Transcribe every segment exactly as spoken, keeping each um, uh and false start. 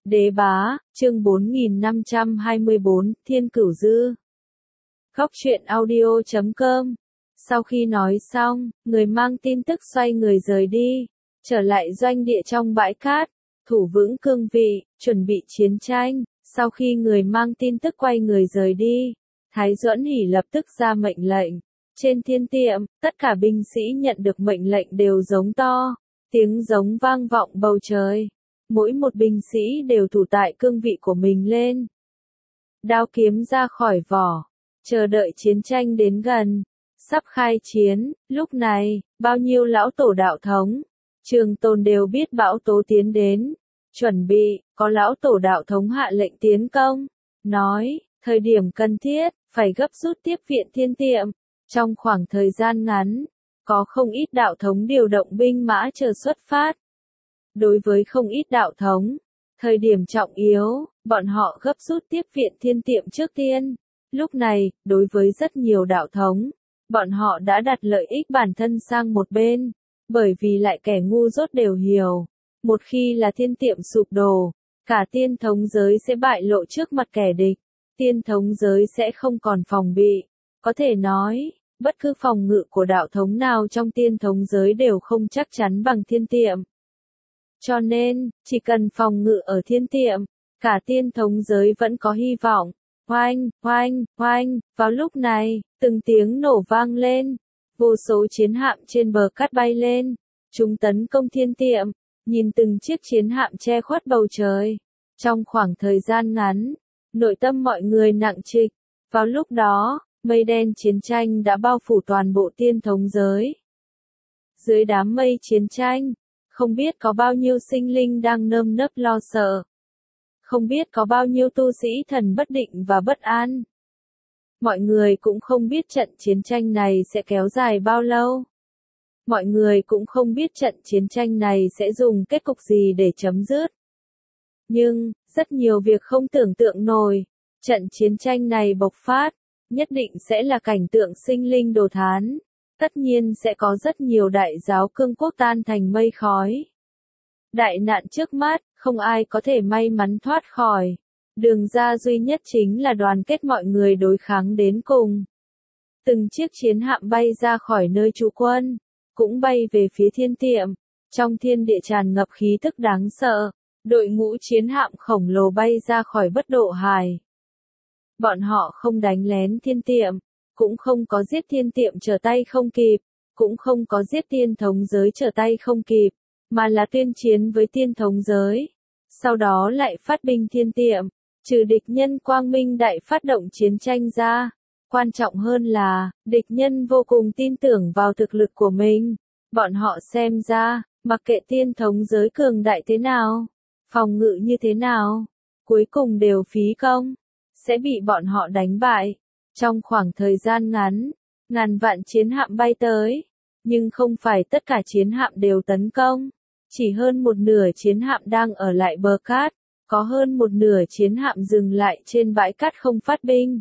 Đế bá, chương bốn nghìn năm trăm hai mươi bốn, Thiên Cửu Dư. Góc truyện audio chấm com. Sau khi nói xong, người mang tin tức xoay người rời đi, trở lại doanh địa trong bãi cát, thủ vững cương vị, chuẩn bị chiến tranh. Sau khi người mang tin tức quay người rời đi, Thái Duẫn Hỉ lập tức ra mệnh lệnh. Trên thiên tiệm, tất cả binh sĩ nhận được mệnh lệnh đều giống to, tiếng giống vang vọng bầu trời. Mỗi một binh sĩ đều thủ tại cương vị của mình lên. Đao kiếm ra khỏi vỏ, chờ đợi chiến tranh đến gần, sắp khai chiến. Lúc này, bao nhiêu lão tổ đạo thống, Trường Tồn đều biết bão tố tiến đến, chuẩn bị. Có lão tổ đạo thống hạ lệnh tiến công, nói, thời điểm cần thiết, phải gấp rút tiếp viện thiên tiệm. Trong khoảng thời gian ngắn, có không ít đạo thống điều động binh mã chờ xuất phát. Đối với không ít đạo thống, thời điểm trọng yếu, bọn họ gấp rút tiếp viện thiên tiệm trước tiên. Lúc này, đối với rất nhiều đạo thống, bọn họ đã đặt lợi ích bản thân sang một bên, bởi vì lại kẻ ngu dốt đều hiểu, một khi là thiên tiệm sụp đổ, cả tiên thống giới sẽ bại lộ trước mặt kẻ địch, tiên thống giới sẽ không còn phòng bị. Có thể nói, bất cứ phòng ngự của đạo thống nào trong tiên thống giới đều không chắc chắn bằng thiên tiệm. Cho nên, chỉ cần phòng ngự ở thiên tiệm, cả tiên thống giới vẫn có hy vọng. Oanh, oanh, oanh, vào lúc này, từng tiếng nổ vang lên, vô số chiến hạm trên bờ cát bay lên, chúng tấn công thiên tiệm, nhìn từng chiếc chiến hạm che khuất bầu trời. Trong khoảng thời gian ngắn, nội tâm mọi người nặng trịch, vào lúc đó, mây đen chiến tranh đã bao phủ toàn bộ tiên thống giới. Dưới đám mây chiến tranh, không biết có bao nhiêu sinh linh đang nơm nớp lo sợ. Không biết có bao nhiêu tu sĩ thần bất định và bất an. Mọi người cũng không biết trận chiến tranh này sẽ kéo dài bao lâu. Mọi người cũng không biết trận chiến tranh này sẽ dùng kết cục gì để chấm dứt. Nhưng, rất nhiều việc không tưởng tượng nổi. Trận chiến tranh này bộc phát, nhất định sẽ là cảnh tượng sinh linh đồ thán. Tất nhiên sẽ có rất nhiều đại giáo cương quốc tan thành mây khói. Đại nạn trước mắt, không ai có thể may mắn thoát khỏi. Đường ra duy nhất chính là đoàn kết mọi người đối kháng đến cùng. Từng chiếc chiến hạm bay ra khỏi nơi trú quân, cũng bay về phía thiên tiệm. Trong thiên địa tràn ngập khí tức đáng sợ, đội ngũ chiến hạm khổng lồ bay ra khỏi bất độ hải. Bọn họ không đánh lén thiên tiệm, cũng không có giết thiên tiệm trở tay không kịp, cũng không có giết tiên thống giới trở tay không kịp, mà là tuyên chiến với tiên thống giới. Sau đó lại phát binh thiên tiệm, trừ địch nhân quang minh đại phát động chiến tranh ra. Quan trọng hơn là, địch nhân vô cùng tin tưởng vào thực lực của mình. Bọn họ xem ra, mặc kệ tiên thống giới cường đại thế nào, phòng ngự như thế nào, cuối cùng đều phí công, sẽ bị bọn họ đánh bại. Trong khoảng thời gian ngắn, ngàn vạn chiến hạm bay tới, nhưng không phải tất cả chiến hạm đều tấn công. Chỉ hơn một nửa chiến hạm đang ở lại bờ cát, có hơn một nửa chiến hạm dừng lại trên bãi cát không phát binh.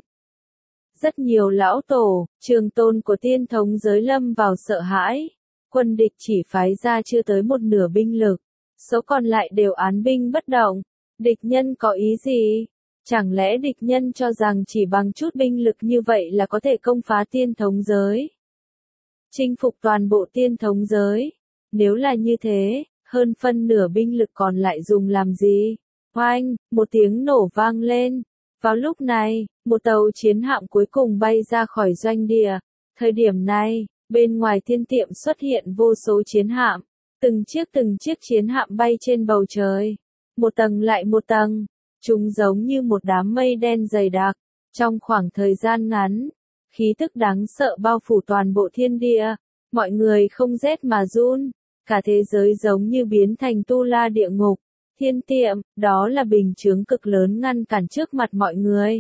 Rất nhiều lão tổ, trường tôn của tiên thống giới lâm vào sợ hãi, quân địch chỉ phái ra chưa tới một nửa binh lực, số còn lại đều án binh bất động. Địch nhân có ý gì? Chẳng lẽ địch nhân cho rằng chỉ bằng chút binh lực như vậy là có thể công phá tiên thống giới? Chinh phục toàn bộ tiên thống giới? Nếu là như thế, hơn phân nửa binh lực còn lại dùng làm gì? Oanh, một tiếng nổ vang lên. Vào lúc này, một tàu chiến hạm cuối cùng bay ra khỏi doanh địa. Thời điểm này, bên ngoài thiên tiệm xuất hiện vô số chiến hạm. Từng chiếc từng chiếc chiến hạm bay trên bầu trời. Một tầng lại một tầng. Chúng giống như một đám mây đen dày đặc. Trong khoảng thời gian ngắn, khí tức đáng sợ bao phủ toàn bộ thiên địa. Mọi người không rét mà run. Cả thế giới giống như biến thành tu la địa ngục. Thiên tiệm, đó là bình chướng cực lớn ngăn cản trước mặt mọi người.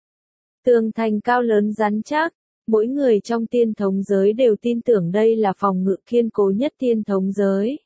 Tường thành cao lớn rắn chắc, mỗi người trong tiên thống giới đều tin tưởng đây là phòng ngự kiên cố nhất tiên thống giới.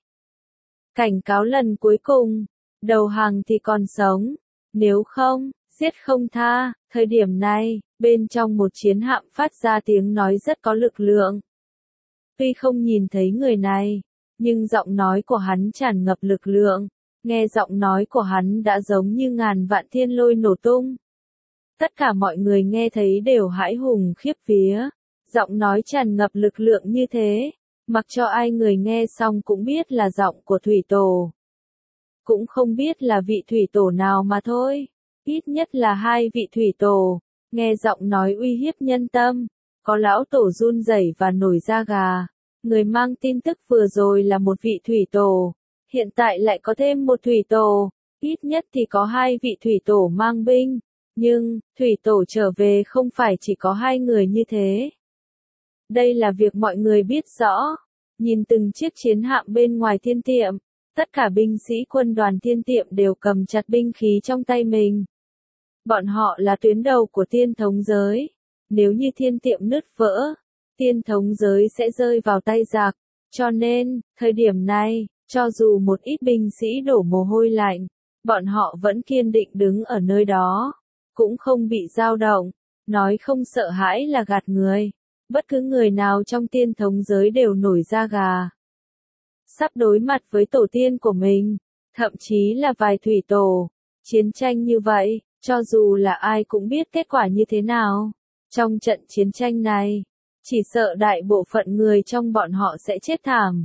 Cảnh cáo lần cuối cùng, đầu hàng thì còn sống, nếu không, giết không tha. Thời điểm này, bên trong một chiến hạm phát ra tiếng nói rất có lực lượng. Tuy không nhìn thấy người này, nhưng giọng nói của hắn tràn ngập lực lượng. Nghe giọng nói của hắn đã giống như ngàn vạn thiên lôi nổ tung. Tất cả mọi người nghe thấy đều hãi hùng khiếp vía. Giọng nói tràn ngập lực lượng như thế, mặc cho ai người nghe xong cũng biết là giọng của thủy tổ. Cũng không biết là vị thủy tổ nào mà thôi. Ít nhất là hai vị thủy tổ. Nghe giọng nói uy hiếp nhân tâm. Có lão tổ run rẩy và nổi da gà. Người mang tin tức vừa rồi là một vị thủy tổ. Hiện tại lại có thêm một thủy tổ. Ít nhất thì có hai vị thủy tổ mang binh. Nhưng, thủy tổ trở về không phải chỉ có hai người như thế. Đây là việc mọi người biết rõ. Nhìn từng chiếc chiến hạm bên ngoài thiên tiệm. Tất cả binh sĩ quân đoàn thiên tiệm đều cầm chặt binh khí trong tay mình. Bọn họ là tuyến đầu của tiên thống giới. Nếu như thiên tiệm nứt vỡ, tiên thống giới sẽ rơi vào tay giặc. Cho nên, thời điểm này, cho dù một ít binh sĩ đổ mồ hôi lạnh, bọn họ vẫn kiên định đứng ở nơi đó. Cũng không bị dao động. Nói không sợ hãi là gạt người. Bất cứ người nào trong tiên thống giới đều nổi da gà. Sắp đối mặt với tổ tiên của mình, thậm chí là vài thủy tổ. Chiến tranh như vậy, cho dù là ai cũng biết kết quả như thế nào. Trong trận chiến tranh này, chỉ sợ đại bộ phận người trong bọn họ sẽ chết thảm.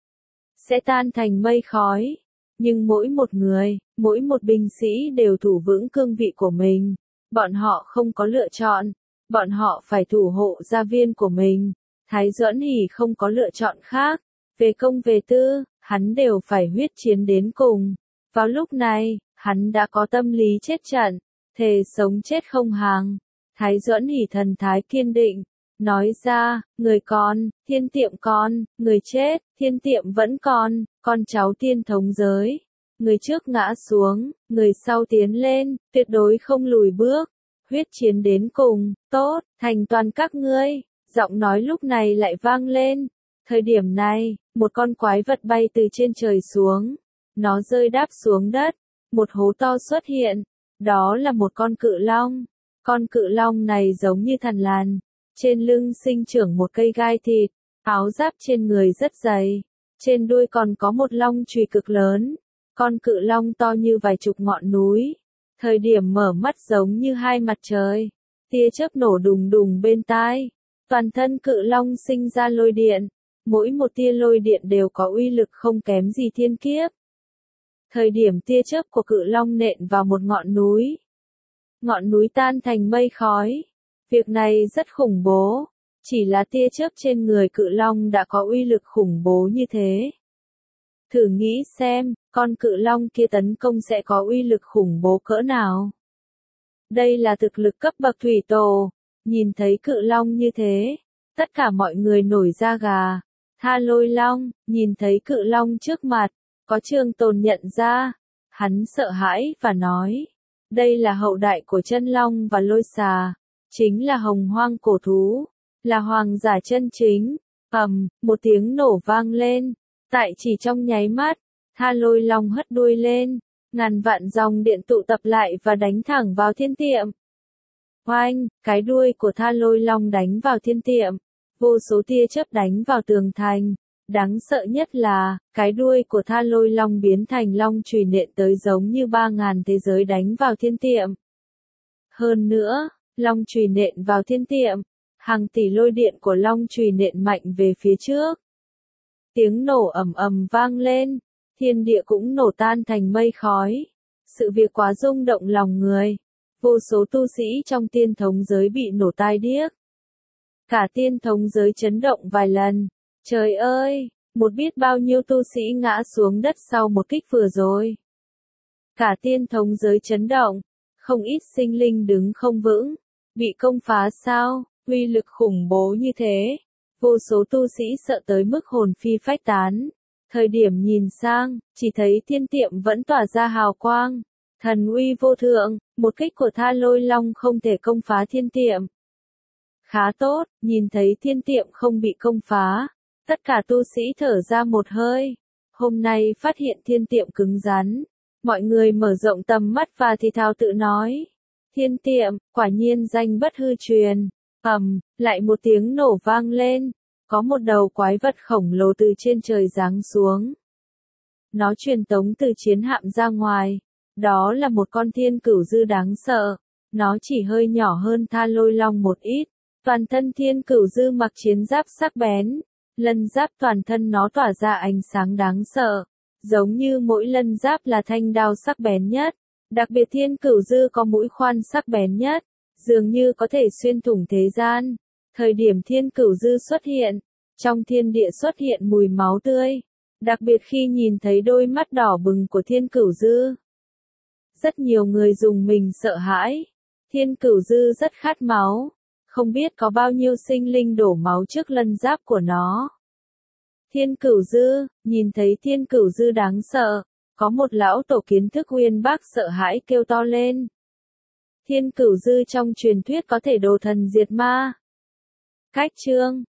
Sẽ tan thành mây khói. Nhưng mỗi một người, mỗi một binh sĩ đều thủ vững cương vị của mình. Bọn họ không có lựa chọn. Bọn họ phải thủ hộ gia viên của mình. Thái Duẫn Hỉ không có lựa chọn khác. Về công về tư, hắn đều phải huyết chiến đến cùng. Vào lúc này, hắn đã có tâm lý chết trận, thề sống chết không hàng. Thái Duẫn Hỉ thần thái kiên định, nói ra, người còn, thiên tiệm còn, người chết, thiên tiệm vẫn còn, con cháu tiên thống giới. Người trước ngã xuống, người sau tiến lên, tuyệt đối không lùi bước. Huyết chiến đến cùng, tốt, thành toàn các ngươi. Giọng nói lúc này lại vang lên. Thời điểm này, một con quái vật bay từ trên trời xuống. Nó rơi đáp xuống đất. Một hố to xuất hiện. Đó là một con cự long. Con cự long này giống như thằn lằn. Trên lưng sinh trưởng một cây gai thịt. Áo giáp trên người rất dày. Trên đuôi còn có một long chùy cực lớn. Con cự long to như vài chục ngọn núi. Thời điểm mở mắt giống như hai mặt trời. Tia chớp nổ đùng đùng bên tai. Toàn thân cự long sinh ra lôi điện. Mỗi một tia lôi điện đều có uy lực không kém gì thiên kiếp. Thời điểm tia chớp của cự long nện vào một ngọn núi. Ngọn núi tan thành mây khói. Việc này rất khủng bố. Chỉ là tia chớp trên người cự long đã có uy lực khủng bố như thế. Thử nghĩ xem, con cự long kia tấn công sẽ có uy lực khủng bố cỡ nào. Đây là thực lực cấp bậc thủy tổ. Nhìn thấy cự long như thế, tất cả mọi người nổi da gà. Tha Lôi Long, nhìn thấy cự long trước mặt, có Trường Tồn nhận ra. Hắn sợ hãi và nói, đây là hậu đại của chân long và lôi xà. Chính là hồng hoang cổ thú. Là hoàng giả chân chính. Ầm, một tiếng nổ vang lên. Tại chỉ trong nháy mắt, Tha Lôi Long hất đuôi lên, ngàn vạn dòng điện tụ tập lại và đánh thẳng vào thiên tiệm. Oanh, cái đuôi của Tha Lôi Long đánh vào thiên tiệm, vô số tia chớp đánh vào tường thành. Đáng sợ nhất là, cái đuôi của Tha Lôi Long biến thành long chùy nện tới giống như ba ngàn thế giới đánh vào thiên tiệm. Hơn nữa, long chùy nện vào thiên tiệm, hàng tỷ lôi điện của long chùy nện mạnh về phía trước. Tiếng nổ ầm ầm vang lên, thiên địa cũng nổ tan thành mây khói. Sự việc quá rung động lòng người. Vô số tu sĩ trong tiên thống giới bị nổ tai điếc. Cả tiên thống giới chấn động vài lần. Trời ơi, một biết bao nhiêu tu sĩ ngã xuống đất sau một kích vừa rồi. Cả tiên thống giới chấn động, không ít sinh linh đứng không vững. Bị công phá sao, uy lực khủng bố như thế. Vô số tu sĩ sợ tới mức hồn phi phách tán. Thời điểm nhìn sang, chỉ thấy thiên tiệm vẫn tỏa ra hào quang. Thần uy vô thượng, một kích của Tha Lôi Long không thể công phá thiên tiệm. Khá tốt, nhìn thấy thiên tiệm không bị công phá. Tất cả tu sĩ thở ra một hơi. Hôm nay phát hiện thiên tiệm cứng rắn. Mọi người mở rộng tầm mắt và thì thào tự nói. Thiên tiệm, quả nhiên danh bất hư truyền. Ầm, lại một tiếng nổ vang lên. Có một đầu quái vật khổng lồ từ trên trời giáng xuống. Nó truyền tống từ chiến hạm ra ngoài. Đó là một con thiên cửu dư đáng sợ. Nó chỉ hơi nhỏ hơn Tha Lôi Long một ít. Toàn thân thiên cửu dư mặc chiến giáp sắc bén. Lân giáp toàn thân nó tỏa ra ánh sáng đáng sợ. Giống như mỗi lân giáp là thanh đao sắc bén nhất. Đặc biệt thiên cửu dư có mũi khoan sắc bén nhất. Dường như có thể xuyên thủng thế gian. Thời điểm thiên cửu dư xuất hiện, trong thiên địa xuất hiện mùi máu tươi. Đặc biệt khi nhìn thấy đôi mắt đỏ bừng của thiên cửu dư. Rất nhiều người dùng mình sợ hãi. Thiên cửu dư rất khát máu. Không biết có bao nhiêu sinh linh đổ máu trước lân giáp của nó. Thiên cửu dư, nhìn thấy thiên cửu dư đáng sợ. Có một lão tổ kiến thức uyên bác sợ hãi kêu to lên. Thiên cửu dư trong truyền thuyết có thể đồ thần diệt ma. Cách chương